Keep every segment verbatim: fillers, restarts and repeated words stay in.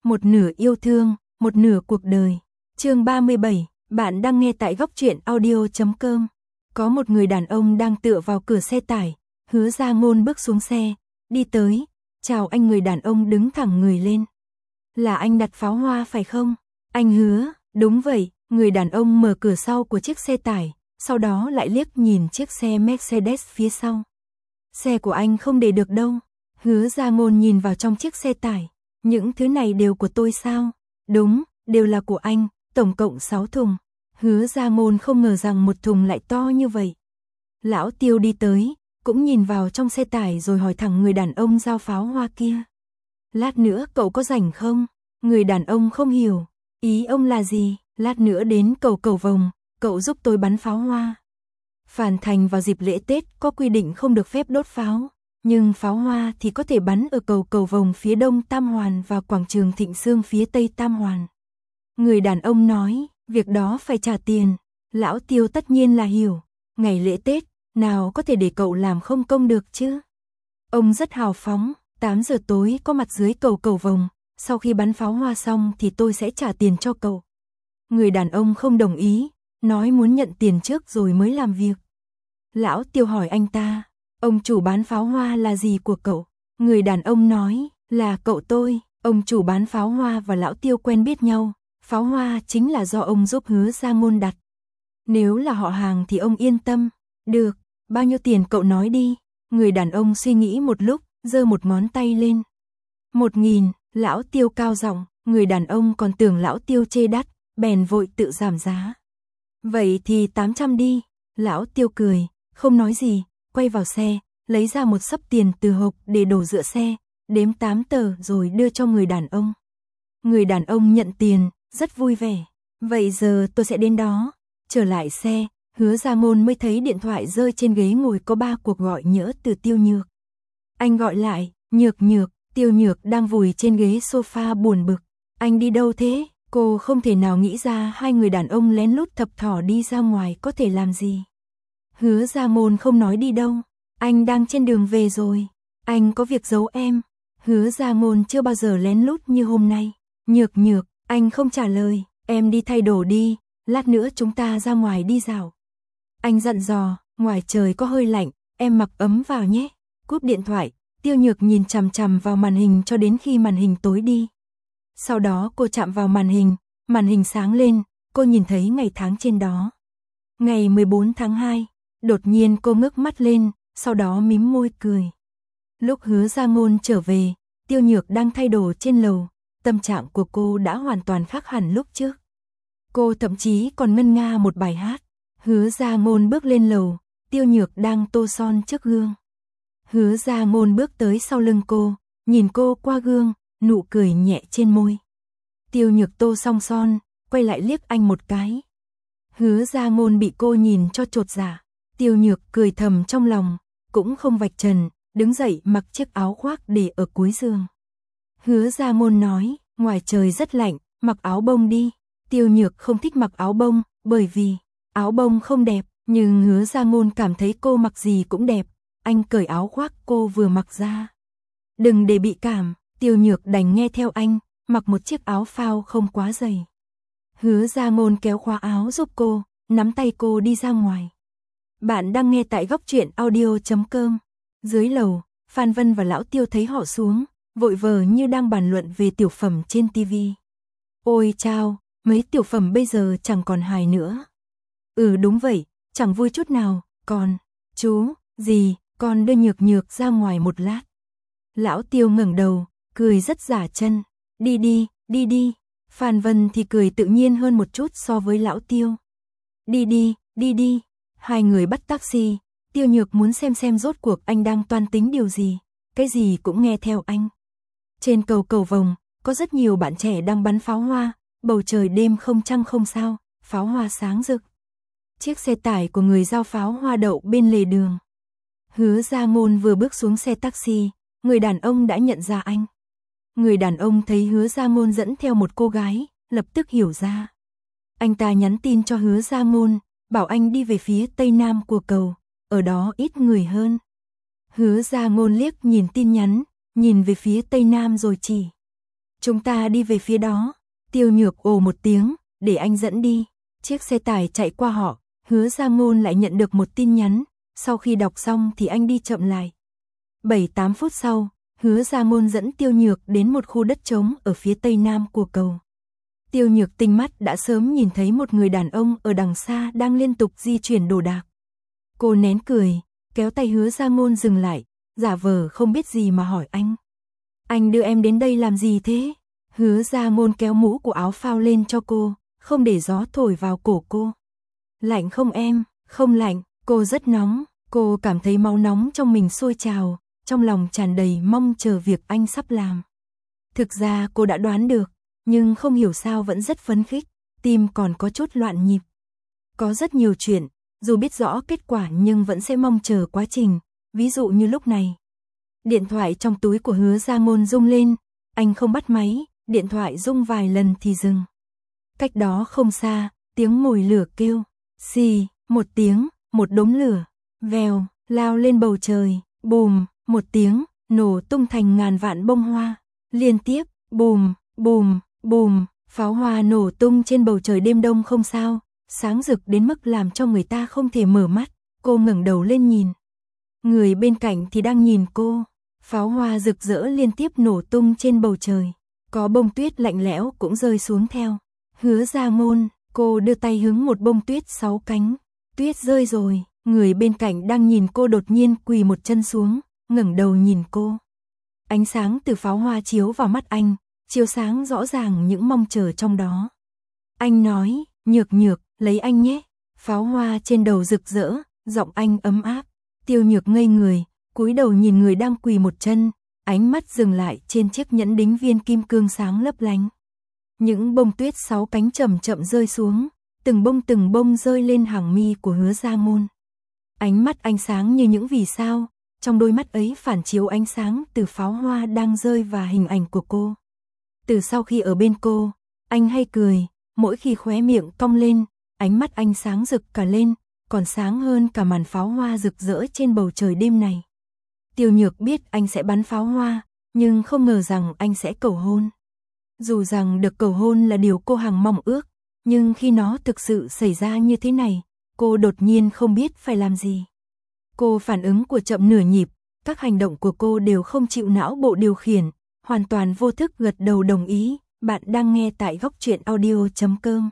một nửa yêu thương, một nửa cuộc đời. Chương ba mươi bảy, bạn đang nghe tại góc truyện audio chấm com. Có một người đàn ông đang tựa vào cửa xe tải, Hứa Gia Ngôn bước xuống xe, đi tới, chào anh. Người đàn ông đứng thẳng người lên. Là anh đặt pháo hoa phải không? Anh Hứa, đúng vậy. Người đàn ông mở cửa sau của chiếc xe tải, sau đó lại liếc nhìn chiếc xe Mercedes phía sau. Xe của anh không để được đâu. Hứa Gia Ngôn nhìn vào trong chiếc xe tải. Những thứ này đều của tôi sao? Đúng, đều là của anh, tổng cộng sáu thùng. Hứa Gia Ngôn không ngờ rằng một thùng lại to như vậy. Lão Tiêu đi tới, cũng nhìn vào trong xe tải rồi hỏi thẳng người đàn ông giao pháo hoa kia. Lát nữa cậu có rảnh không? Người đàn ông không hiểu. Ý ông là gì? Lát nữa đến cầu Cầu Vồng, cậu giúp tôi bắn pháo hoa. Phàn Thành vào dịp lễ Tết có quy định không được phép đốt pháo, nhưng pháo hoa thì có thể bắn ở cầu Cầu Vồng phía đông Tam Hoàn và quảng trường Thịnh Xương phía tây Tam Hoàn. Người đàn ông nói, việc đó phải trả tiền. Lão Tiêu tất nhiên là hiểu, ngày lễ Tết, nào có thể để cậu làm không công được chứ. Ông rất hào phóng, tám giờ tối có mặt dưới cầu Cầu Vồng, sau khi bắn pháo hoa xong thì tôi sẽ trả tiền cho cậu. Người đàn ông không đồng ý, nói muốn nhận tiền trước rồi mới làm việc. Lão Tiêu hỏi anh ta, ông chủ bán pháo hoa là gì của cậu? Người đàn ông nói, là cậu tôi. Ông chủ bán pháo hoa và Lão Tiêu quen biết nhau, pháo hoa chính là do ông giúp Hứa Gia Ngôn đặt. Nếu là họ hàng thì ông yên tâm. Được, bao nhiêu tiền cậu nói đi. Người đàn ông suy nghĩ một lúc, giơ một ngón tay lên. Một nghìn. Lão Tiêu cao giọng. Người đàn ông còn tưởng Lão Tiêu chê đắt, bèn vội tự giảm giá. Vậy thì tám trăm đi. Lão Tiêu cười, không nói gì, quay vào xe, lấy ra một xấp tiền từ hộp để đổ giữa xe, đếm tám tờ rồi đưa cho người đàn ông. Người đàn ông nhận tiền, rất vui vẻ. Vậy giờ tôi sẽ đến đó. Trở lại xe, Hứa Gia Ngôn mới thấy điện thoại rơi trên ghế ngồi có ba cuộc gọi nhỡ từ Tiêu Nhược. Anh gọi lại, Nhược Nhược. Tiêu Nhược đang vùi trên ghế sofa buồn bực. Anh đi đâu thế? Cô không thể nào nghĩ ra hai người đàn ông lén lút thập thỏ đi ra ngoài có thể làm gì. Hứa Gia Ngôn không nói đi đâu. Anh đang trên đường về rồi. Anh có việc giấu em. Hứa Gia Ngôn chưa bao giờ lén lút như hôm nay. Nhược Nhược, anh không trả lời. Em đi thay đồ đi, lát nữa chúng ta ra ngoài đi dạo. Anh dặn dò, ngoài trời có hơi lạnh, em mặc ấm vào nhé. Cúp điện thoại, Tiêu Nhược nhìn chằm chằm vào màn hình cho đến khi màn hình tối đi. Sau đó cô chạm vào màn hình, màn hình sáng lên, cô nhìn thấy ngày tháng trên đó. Ngày mười bốn tháng hai, đột nhiên cô ngước mắt lên, sau đó mím môi cười. Lúc Hứa Gia Ngôn trở về, Tiêu Nhược đang thay đồ trên lầu, tâm trạng của cô đã hoàn toàn khác hẳn lúc trước. Cô thậm chí còn ngân nga một bài hát. Hứa Gia Ngôn bước lên lầu, Tiêu Nhược đang tô son trước gương. Hứa Gia Ngôn bước tới sau lưng cô, nhìn cô qua gương, nụ cười nhẹ trên môi. Tiêu Nhược tô xong son, quay lại liếc anh một cái. Hứa Gia Ngôn bị cô nhìn cho chột dạ. Tiêu Nhược cười thầm trong lòng, cũng không vạch trần, đứng dậy mặc chiếc áo khoác để ở cuối giường. Hứa Gia Ngôn nói, ngoài trời rất lạnh, mặc áo bông đi. Tiêu Nhược không thích mặc áo bông, bởi vì áo bông không đẹp, nhưng Hứa Gia Ngôn cảm thấy cô mặc gì cũng đẹp. Anh cởi áo khoác cô vừa mặc ra. Đừng để bị cảm, Tiêu Nhược đành nghe theo anh, mặc một chiếc áo phao không quá dày. Hứa Gia Ngôn kéo khóa áo giúp cô, nắm tay cô đi ra ngoài. Bạn đang nghe tại góc truyện audio chấm com. Dưới lầu, Phan Vân và Lão Tiêu thấy họ xuống, vội vờ như đang bàn luận về tiểu phẩm trên tivi. Ôi chao, mấy tiểu phẩm bây giờ chẳng còn hài nữa. Ừ đúng vậy, chẳng vui chút nào, còn, chú, gì, con đưa Nhược Nhược ra ngoài một lát. Lão Tiêu ngẩng đầu, cười rất giả chân, đi đi, đi đi. Phan Vân thì cười tự nhiên hơn một chút so với Lão Tiêu. Đi đi, đi đi. Hai người bắt taxi, Tiêu Nhược muốn xem xem rốt cuộc anh đang toan tính điều gì, cái gì cũng nghe theo anh. Trên cầu Cầu Vồng, có rất nhiều bạn trẻ đang bắn pháo hoa, bầu trời đêm không trăng không sao, pháo hoa sáng rực. Chiếc xe tải của người giao pháo hoa đậu bên lề đường. Hứa Gia Ngôn vừa bước xuống xe taxi, người đàn ông đã nhận ra anh. Người đàn ông thấy Hứa Gia Ngôn dẫn theo một cô gái, lập tức hiểu ra. Anh ta nhắn tin cho Hứa Gia Ngôn, bảo anh đi về phía tây nam của cầu, ở đó ít người hơn. Hứa Gia Ngôn liếc nhìn tin nhắn, nhìn về phía tây nam rồi chỉ. Chúng ta đi về phía đó. Tiêu Nhược ồ một tiếng, để anh dẫn đi. Chiếc xe tải chạy qua họ, Hứa Gia Ngôn lại nhận được một tin nhắn, sau khi đọc xong thì anh đi chậm lại. bảy tám phút sau, Hứa Gia Ngôn dẫn Tiêu Nhược đến một khu đất trống ở phía tây nam của cầu. Tiêu Nhược tinh mắt đã sớm nhìn thấy một người đàn ông ở đằng xa đang liên tục di chuyển đồ đạc. Cô nén cười, kéo tay Hứa Gia Ngôn dừng lại, giả vờ không biết gì mà hỏi anh. Anh đưa em đến đây làm gì thế? Hứa Gia Ngôn kéo mũ của áo phao lên cho cô, không để gió thổi vào cổ cô. Lạnh không em? Không lạnh, cô rất nóng, cô cảm thấy máu nóng trong mình sôi trào, trong lòng tràn đầy mong chờ việc anh sắp làm. Thực ra cô đã đoán được, nhưng không hiểu sao vẫn rất phấn khích, tim còn có chút loạn nhịp. Có rất nhiều chuyện, dù biết rõ kết quả nhưng vẫn sẽ mong chờ quá trình, ví dụ như lúc này. Điện thoại trong túi của Hứa Gia Ngôn rung lên, anh không bắt máy, điện thoại rung vài lần thì dừng. Cách đó không xa, tiếng mồi lửa kêu, xì, một tiếng, một đốm lửa, vèo, lao lên bầu trời, bùm, một tiếng, nổ tung thành ngàn vạn bông hoa, liên tiếp, bùm, bùm, bùm, pháo hoa nổ tung trên bầu trời đêm đông không sao, sáng rực đến mức làm cho người ta không thể mở mắt. Cô ngẩng đầu lên nhìn. Người bên cạnh thì đang nhìn cô. Pháo hoa rực rỡ liên tiếp nổ tung trên bầu trời. Có bông tuyết lạnh lẽo cũng rơi xuống theo. Hứa Gia Ngôn, cô đưa tay hứng một bông tuyết sáu cánh. Tuyết rơi rồi, người bên cạnh đang nhìn cô đột nhiên quỳ một chân xuống, ngẩng đầu nhìn cô. Ánh sáng từ pháo hoa chiếu vào mắt anh, chiếu sáng rõ ràng những mong chờ trong đó. Anh nói, Nhược Nhược, lấy anh nhé. Pháo hoa trên đầu rực rỡ, giọng anh ấm áp. Tiêu Nhược ngây người, cúi đầu nhìn người đang quỳ một chân, ánh mắt dừng lại trên chiếc nhẫn đính viên kim cương sáng lấp lánh. Những bông tuyết sáu cánh chậm chậm rơi xuống, từng bông từng bông rơi lên hàng mi của Hứa Gia Ngôn. Ánh mắt anh sáng như những vì sao, trong đôi mắt ấy phản chiếu ánh sáng từ pháo hoa đang rơi và hình ảnh của cô. Từ sau khi ở bên cô, anh hay cười, mỗi khi khóe miệng cong lên, ánh mắt anh sáng rực cả lên, còn sáng hơn cả màn pháo hoa rực rỡ trên bầu trời đêm này. Tiêu Nhược biết anh sẽ bắn pháo hoa, nhưng không ngờ rằng anh sẽ cầu hôn. Dù rằng được cầu hôn là điều cô hằng mong ước, nhưng khi nó thực sự xảy ra như thế này, cô đột nhiên không biết phải làm gì. Cô phản ứng của chậm nửa nhịp, các hành động của cô đều không chịu não bộ điều khiển, hoàn toàn vô thức gật đầu đồng ý. Bạn đang nghe tại góc truyện audio chấm com.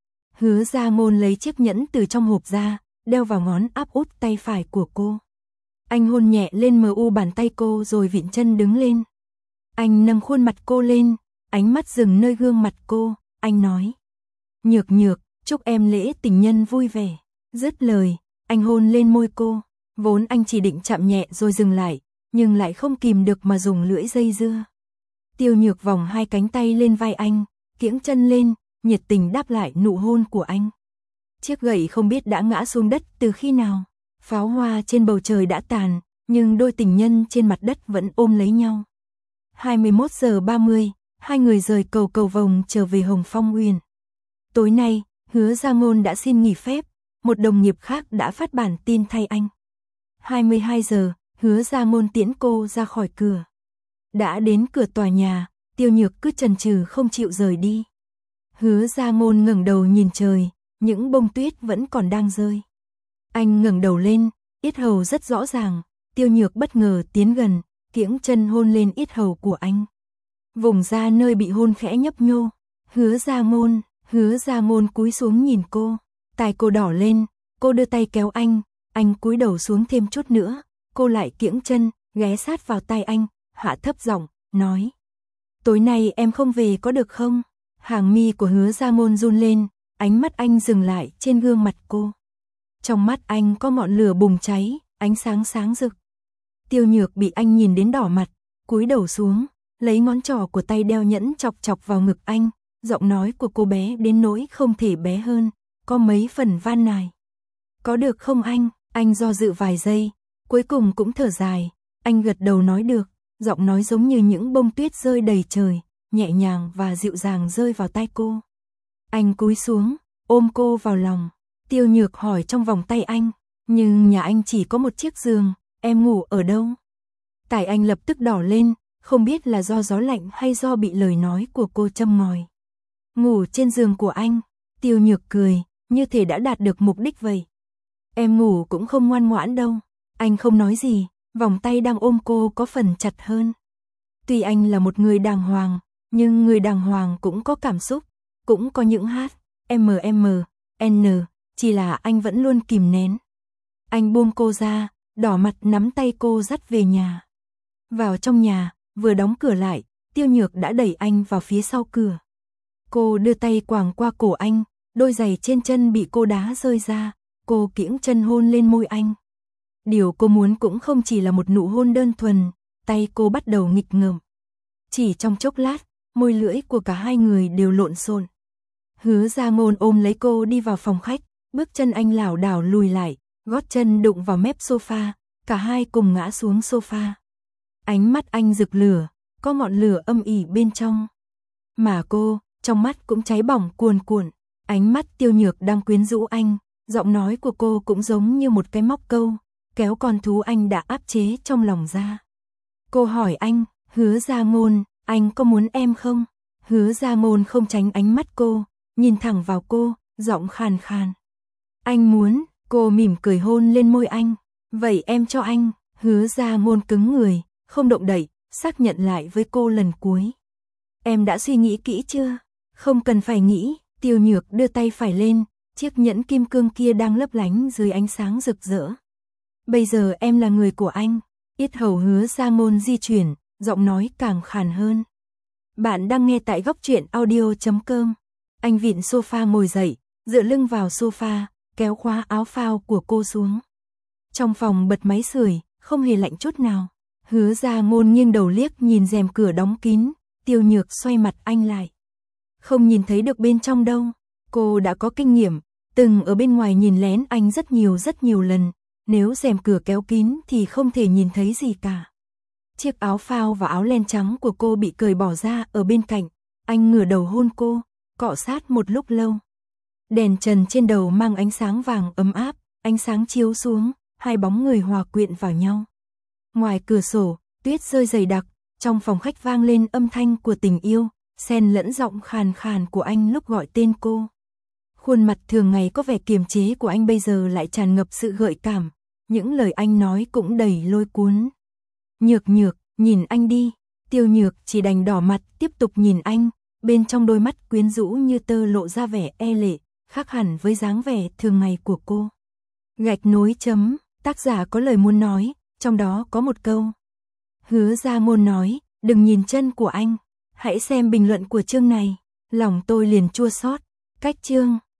Hứa Gia Ngôn lấy chiếc nhẫn từ trong hộp ra, đeo vào ngón áp út tay phải của cô. Anh hôn nhẹ lên mờ u bàn tay cô rồi vịn chân đứng lên. Anh nâng khuôn mặt cô lên, ánh mắt dừng nơi gương mặt cô, anh nói. Nhược Nhược, chúc em lễ tình nhân vui vẻ. Dứt lời, anh hôn lên môi cô, vốn anh chỉ định chạm nhẹ rồi dừng lại, nhưng lại không kìm được mà dùng lưỡi dây dưa. Tiêu Nhược vòng hai cánh tay lên vai anh, kiễng chân lên, nhiệt tình đáp lại nụ hôn của anh. Chiếc gậy không biết đã ngã xuống đất từ khi nào, pháo hoa trên bầu trời đã tàn, nhưng đôi tình nhân trên mặt đất vẫn ôm lấy nhau. hai mươi mốt giờ ba mươi, hai người rời cầu cầu vồng trở về Hồng Phong Uyển. Tối nay, Hứa Gia Ngôn đã xin nghỉ phép, một đồng nghiệp khác đã phát bản tin thay anh. hai mươi hai giờ, Hứa Gia Ngôn tiễn cô ra khỏi cửa. Đã đến cửa tòa nhà, Tiêu Nhược cứ chần chừ không chịu rời đi. Hứa Gia Ngôn ngẩng đầu nhìn trời, những bông tuyết vẫn còn đang rơi. Anh ngẩng đầu lên, yết hầu rất rõ ràng, Tiêu Nhược bất ngờ tiến gần, kiễng chân hôn lên yết hầu của anh. Vùng da nơi bị hôn khẽ nhấp nhô. Hứa Gia Ngôn, Hứa Gia Ngôn cúi xuống nhìn cô, tai cô đỏ lên, cô đưa tay kéo anh, anh cúi đầu xuống thêm chút nữa, cô lại kiễng chân, ghé sát vào tai anh, hạ thấp giọng, nói. Tối nay em không về có được không? Hàng mi của Hứa Gia Ngôn run lên, ánh mắt anh dừng lại trên gương mặt cô. Trong mắt anh có ngọn lửa bùng cháy, ánh sáng sáng rực. Tiêu Nhược bị anh nhìn đến đỏ mặt, cúi đầu xuống, lấy ngón trỏ của tay đeo nhẫn chọc chọc vào ngực anh, giọng nói của cô bé đến nỗi không thể bé hơn, có mấy phần van nài. Có được không anh? Anh do dự vài giây, cuối cùng cũng thở dài, anh gật đầu nói được, giọng nói giống như những bông tuyết rơi đầy trời, nhẹ nhàng và dịu dàng rơi vào tai cô. Anh cúi xuống, ôm cô vào lòng. Tiêu Nhược hỏi trong vòng tay anh, nhưng nhà anh chỉ có một chiếc giường, em ngủ ở đâu? Tai anh lập tức đỏ lên, không biết là do gió lạnh hay do bị lời nói của cô châm ngòi. Ngủ trên giường của anh, Tiêu Nhược cười, như thể đã đạt được mục đích vậy. Em ngủ cũng không ngoan ngoãn đâu. Anh không nói gì, vòng tay đang ôm cô có phần chặt hơn. Tuy anh là một người đàng hoàng, nhưng người đàng hoàng cũng có cảm xúc, cũng có những hát, em em, n, chỉ là anh vẫn luôn kìm nén. Anh buông cô ra, đỏ mặt nắm tay cô dắt về nhà. Vào trong nhà, vừa đóng cửa lại, Tiêu Nhược đã đẩy anh vào phía sau cửa. Cô đưa tay quàng qua cổ anh, đôi giày trên chân bị cô đá rơi ra, cô kiễng chân hôn lên môi anh. Điều cô muốn cũng không chỉ là một nụ hôn đơn thuần, tay cô bắt đầu nghịch ngợm. Chỉ trong chốc lát, môi lưỡi của cả hai người đều lộn xộn. Hứa Gia Ngôn ôm lấy cô đi vào phòng khách, bước chân anh lảo đảo lùi lại, gót chân đụng vào mép sofa, cả hai cùng ngã xuống sofa. Ánh mắt anh rực lửa, có ngọn lửa âm ỉ bên trong. Mà cô, trong mắt cũng cháy bỏng cuồn cuộn, ánh mắt Tiêu Nhược đang quyến rũ anh, giọng nói của cô cũng giống như một cái móc câu, kéo con thú anh đã áp chế trong lòng ra. Cô hỏi anh, Hứa Gia Ngôn, anh có muốn em không? Hứa Gia Ngôn không tránh ánh mắt cô, nhìn thẳng vào cô, giọng khàn khàn. Anh muốn, cô mỉm cười hôn lên môi anh. Vậy em cho anh. Hứa Gia Ngôn cứng người, không động đậy, xác nhận lại với cô lần cuối. Em đã suy nghĩ kỹ chưa? Không cần phải nghĩ. Tiêu Nhược đưa tay phải lên, chiếc nhẫn kim cương kia đang lấp lánh dưới ánh sáng rực rỡ. Bây giờ em là người của anh. Yết hầu Hứa Gia Ngôn di chuyển, giọng nói càng khàn hơn. Bạn đang nghe tại góc truyện audio chấm com. Anh vịn sofa ngồi dậy, dựa lưng vào sofa, kéo khóa áo phao của cô xuống. Trong phòng bật máy sưởi, không hề lạnh chút nào. Hứa Gia Ngôn nghiêng đầu liếc nhìn rèm cửa đóng kín, Tiêu Nhược xoay mặt anh lại. Không nhìn thấy được bên trong đâu. Cô đã có kinh nghiệm, từng ở bên ngoài nhìn lén anh rất nhiều rất nhiều lần. Nếu rèm cửa kéo kín thì không thể nhìn thấy gì cả. Chiếc áo phao và áo len trắng của cô bị cởi bỏ ra ở bên cạnh. Anh ngửa đầu hôn cô, cọ sát một lúc lâu. Đèn trần trên đầu mang ánh sáng vàng ấm áp, ánh sáng chiếu xuống, hai bóng người hòa quyện vào nhau. Ngoài cửa sổ, tuyết rơi dày đặc, trong phòng khách vang lên âm thanh của tình yêu, xen lẫn giọng khàn khàn của anh lúc gọi tên cô. Khuôn mặt thường ngày có vẻ kiềm chế của anh bây giờ lại tràn ngập sự gợi cảm, những lời anh nói cũng đầy lôi cuốn. Nhược Nhược, nhìn anh đi. Tiêu Nhược chỉ đành đỏ mặt tiếp tục nhìn anh, bên trong đôi mắt quyến rũ như tơ lộ ra vẻ e lệ, khác hẳn với dáng vẻ thường ngày của cô. Gạch nối chấm, tác giả có lời muốn nói, trong đó có một câu. Hứa Gia Ngôn nói, đừng nhìn chân của anh, hãy xem bình luận của chương này, lòng tôi liền chua xót. Cách chương